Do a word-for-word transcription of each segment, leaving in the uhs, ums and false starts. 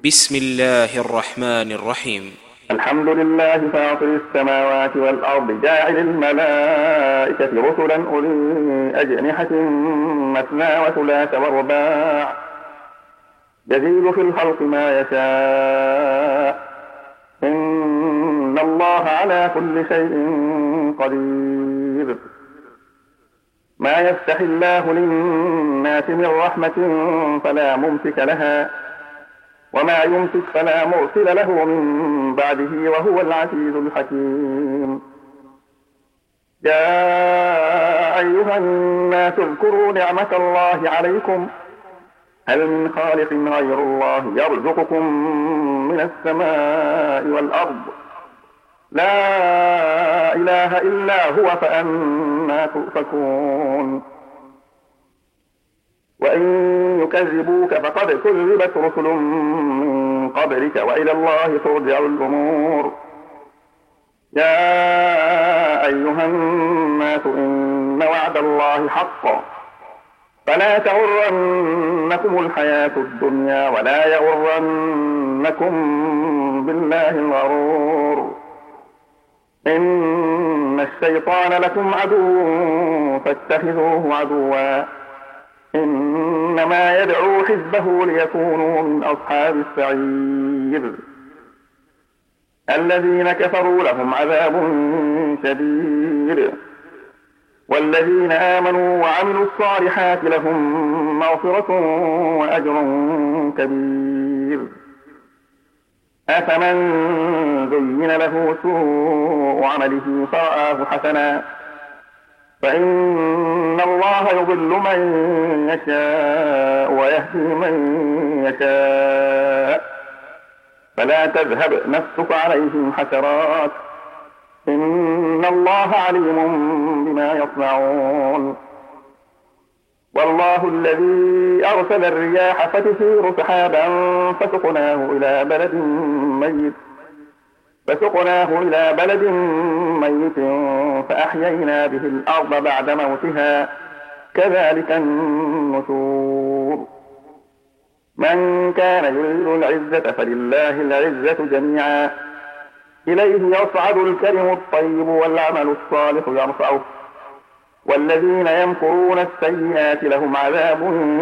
بسم الله الرحمن الرحيم. الحمد لله فاطر السماوات والأرض جاعل الملائكة رسلا أولي أجنحة مثنى وثلاث ورباع يزيد في الخلق ما يشاء إن الله على كل شيء قدير. ما يفتح الله للناس من رحمة فلا ممسك لها وما يمسك فلا مرسل له من بعده وهو العزيز الحكيم. يا أيها الناس اذكروا نعمة الله عليكم هل من خالق غير الله يرزقكم من السماء والأرض لا إله إلا هو فأنى تؤفكون. وإن يكذبوك فقد كذبت رسل من قبلك وإلى الله ترجع الأمور. يا أيها الناس إن وعد الله حق فلا تغرنكم الحياة الدنيا ولا يغرنكم بالله الغرور. إن الشيطان لكم عدو فاتخذوه عدوا إنما يدعو حزبه ليكونوا من أصحاب السعير. الذين كفروا لهم عذاب شديد والذين آمنوا وعملوا الصالحات لهم مغفرة وأجر كبير. أفمن زين له سوء عمله فرآه حسنا فإن الله يضل من يشاء ويهدي من يشاء فلا تذهب نفسك عليهم حسرات إن الله عليم بما يصنعون. والله الذي أرسل الرياح فتثير سحابا فسقناه إلى بلد ميت فسقناه إلى بلد ميت فأحيينا به الأرض بعد موتها كذلك النشور. من كان يريد العزة فلله العزة جميعا إليه يصعد الكلم الطيب والعمل الصالح يرفعه والذين يمكرون السيئات لهم عذاب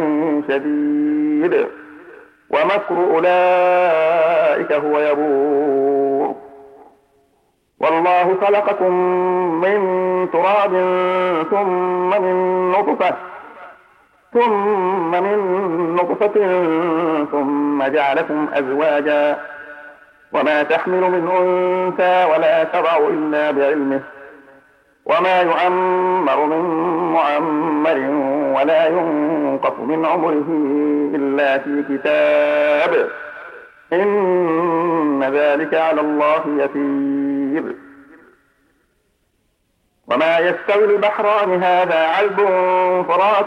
شديد ومكر أولئك هو يبور. والله خلقكم من تراب ثم من نطفة ثم من نطفة ثم جعلكم أزواجا وما تحمل من أنثى ولا تضع إلا بعلمه وما يعمر من معمر ولا ينقص من عمره إلا في كتاب إن ذلك على الله يسير. وما يستوي البحران هذا عذب فرات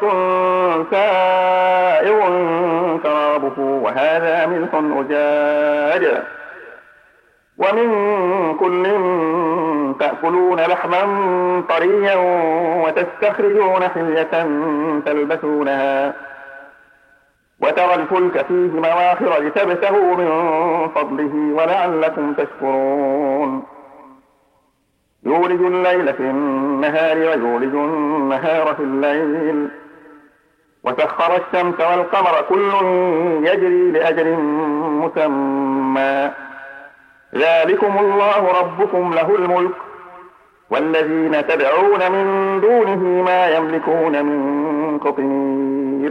سائغ شرابه وهذا ملح أجاج ومن كل تأكلون لحما طريا وتستخرجون حلية تلبسونها وترى الفلك فيه مواخر لتبتغوا من فضله ولعلكم تشكرون. يولج الليل في النهار ويولج النهار في الليل وسخر الشمس والقمر كل يجري لأجل مسمى ذلكم الله ربكم له الملك والذين تدعون من دونه ما يملكون من قطمير.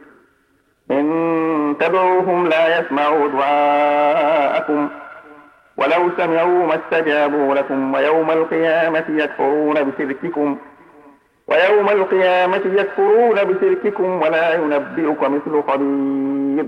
إن تدعوهم لا يسمعوا دعاءكم ولو سمعوا ما استجابوا لكم ويوم القيامة يكفرون بشرككم ويوم القيامة يكفرون بشرككم ولا ينبئك مثل خبير.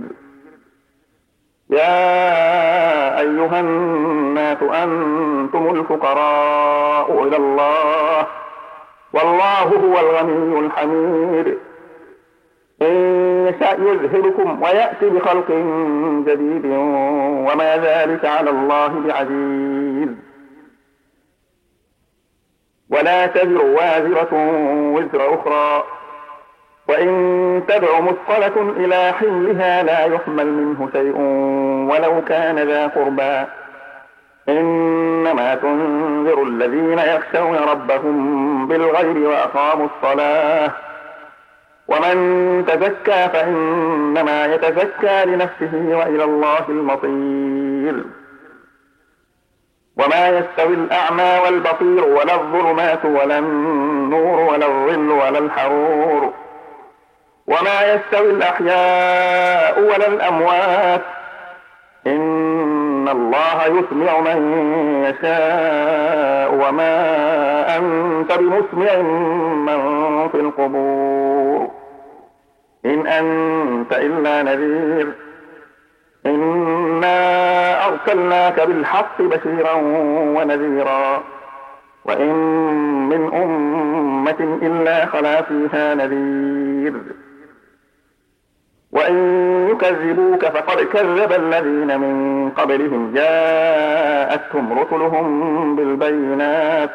يا أيها الناس أنتم الفقراء إلى الله والله هو الغني الحميد. إن يشأ يذهبكم ويأتي بخلق جديد وما ذلك على الله بعزيز. ولا تزر وازرة وزر أخرى وإن تدع مثقلة إلى حملها لا يحمل منه شيء ولو كان ذا قربى إنما تنذر الذين يخشون ربهم بالغيب وأقاموا الصلاة ومن تزكى فإنما يتزكى لنفسه وإلى الله المصير وما يستوي الأعمى والبصير ولا الظلمات ولا النور ولا الظل ولا الحرور وما يستوي الأحياء ولا الأموات إن الله يسمع من يشاء وما أنت بمسمع من في القبور إن أنت إلا نذير إنا أرسلناك بالحق بشيرا ونذيرا وإن من أمة إلا خلا فيها نذير وإن يكذبوك فقد كذب الذين من قبلهم جاءتهم رسلهم بالبينات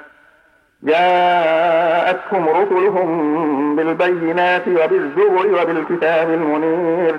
جاءتهم رسلهم بالبينات وبالزبر وبالكتاب المنير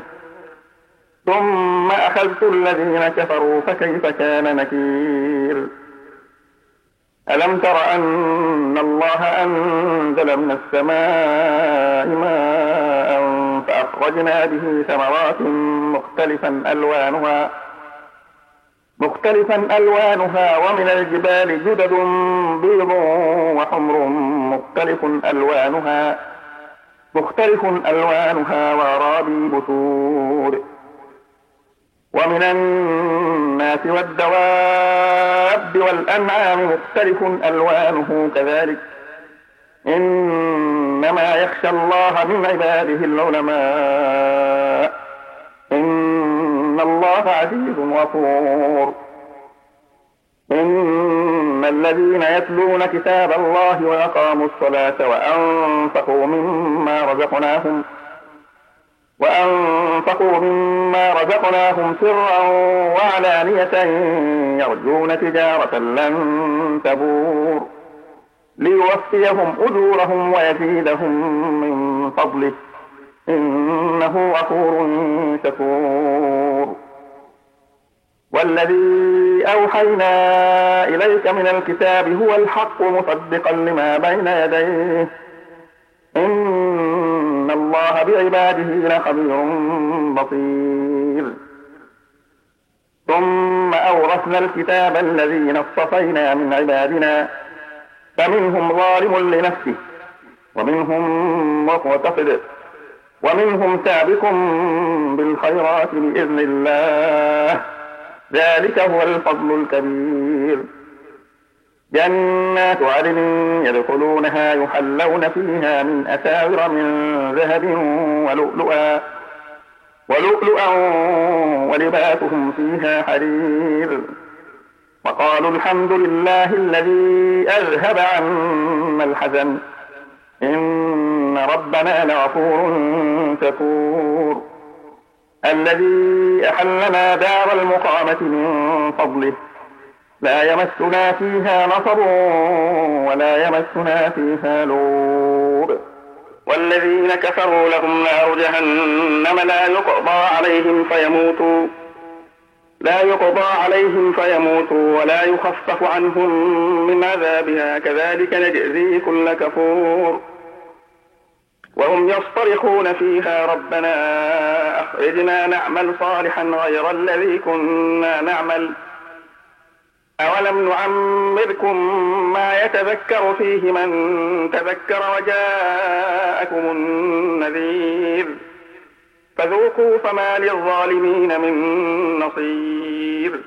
ثم أخذت الذين كفروا فكيف كان نكير ألم تر أن الله أنزل من السماء ماء فأخرجنا به ثمرات مختلفا ألوانها مختلفا ألوانها ومن الجبال جدد بيض وحمر مختلف ألوانها مختلف ألوانها وغرابيب سود ومن الناس والدواب والأنعام مختلف ألوانه كذلك إنما يخشى الله من عباده العلماء إن الله عزيز غفور إن الذين يتلون كتاب الله وأقاموا الصلاة وأنفقوا مما رزقناهم وأنفقوا مما رزقناهم سرا وعلانية يرجون تجارة لن تبور ليوفيهم أجورهم ويزيدهم من فضله إنه غفور شكور والذي أوحينا إليك من الكتاب هو الحق مصدقا لما بين يديه إن الله بعباده لخبير بصير ثم أورثنا الكتاب الذين اصطفينا من عبادنا فمنهم ظالم لنفسه ومنهم مقتصد ومنهم سابق بالخيرات بإذن الله ذلك هو الفضل الكبير جنات عدن يدخلونها يحلون فيها من أساور من ذهب ولؤلؤا ولؤلؤا ولباسهم فيها حرير وقالوا الحمد لله الذي أذهب عنا الحزن إن ربنا لغفور شكور الذي أحلنا دار المقامة من فضله لا يمسنا فيها نصب ولا يمسنا فيها لوب والذين كفروا لهم نار جهنم لا يقضى عليهم فيموتوا لا يقضى عليهم فيموتوا ولا يخفف عنهم من عذابها كذلك نجزي كل كفور وهم يصطرخون فيها ربنا أخرجنا نعمل صالحا غير الذي كنا نعمل أولم نعمركم ما يتذكر فيه من تذكر وجاءكم النذير فذوقوا فما للظالمين من نصير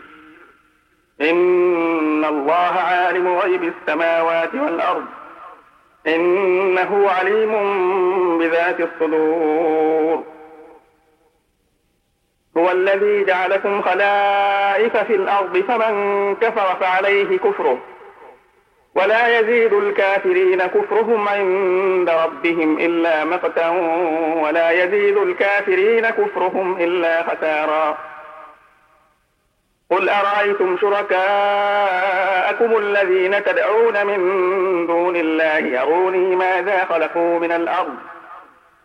إن الله عالم غيب السماوات والأرض إنه عليم بذات الصدور هو الذي جعلكم خلائف في الأرض فمن كفر فعليه كفره ولا يزيد الكافرين كفرهم عند ربهم إلا مقتا ولا يزيد الكافرين كفرهم إلا خسارا قل أرأيتم شركاءكم الذين تدعون من دون الله يروني ماذا خلقوا من الأرض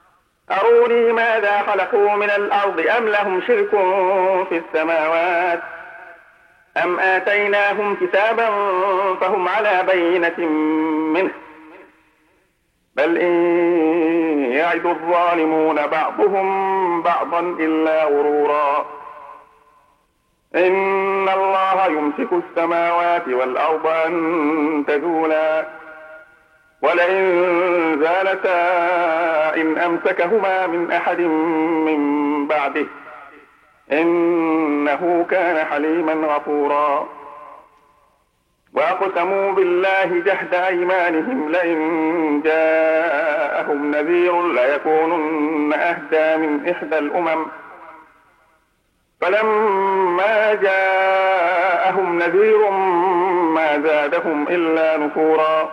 أروني ماذا خلقوا من الأرض أم لهم شرك في السماوات أم آتيناهم كتابا فهم على بينة منه بل إن يعد الظالمون بعضهم بعضا إلا غرورا إن الله يمسك السماوات والأرض أن تزولا ولئن زالتا إن أمسكهما من أحد من بعده إنه كان حليما غفورا وأقسموا بالله جهد أيمانهم لئن جاءهم نذير ليكونن أهدى من إحدى الأمم فلما جاءهم نذير ما زادهم إلا نفورا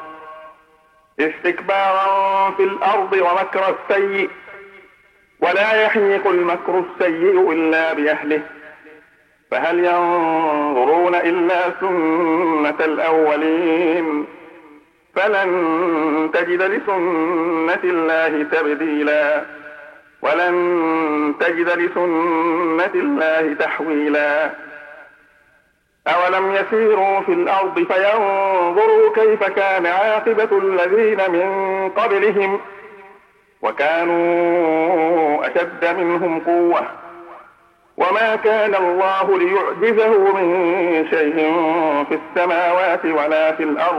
استكبارا في الأرض ومكر السيء ولا يحيق المكر السيء إلا بأهله فهل ينظرون إلا سنة الأولين فلن تجد لسنة الله تبديلا ولن تجد لسنة الله تحويلا أولم يسيروا في الأرض فينظروا كيف كان عاقبة الذين من قبلهم وكانوا أشد منهم قوة وما كان الله ليعجزه من شيء في السماوات ولا في الأرض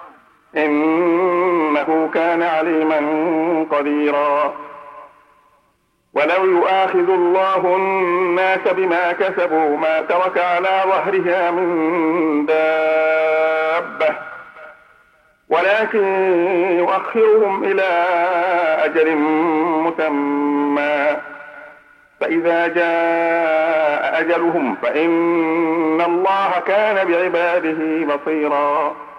إنه كان عليما قديرا ولو يؤاخذ الله الناس بما كسبوا ما ترك على ظهرها من دابة ولكن يؤخرهم إلى أجل مسمى فإذا جاء أجلهم فإن الله كان بعباده بصيرا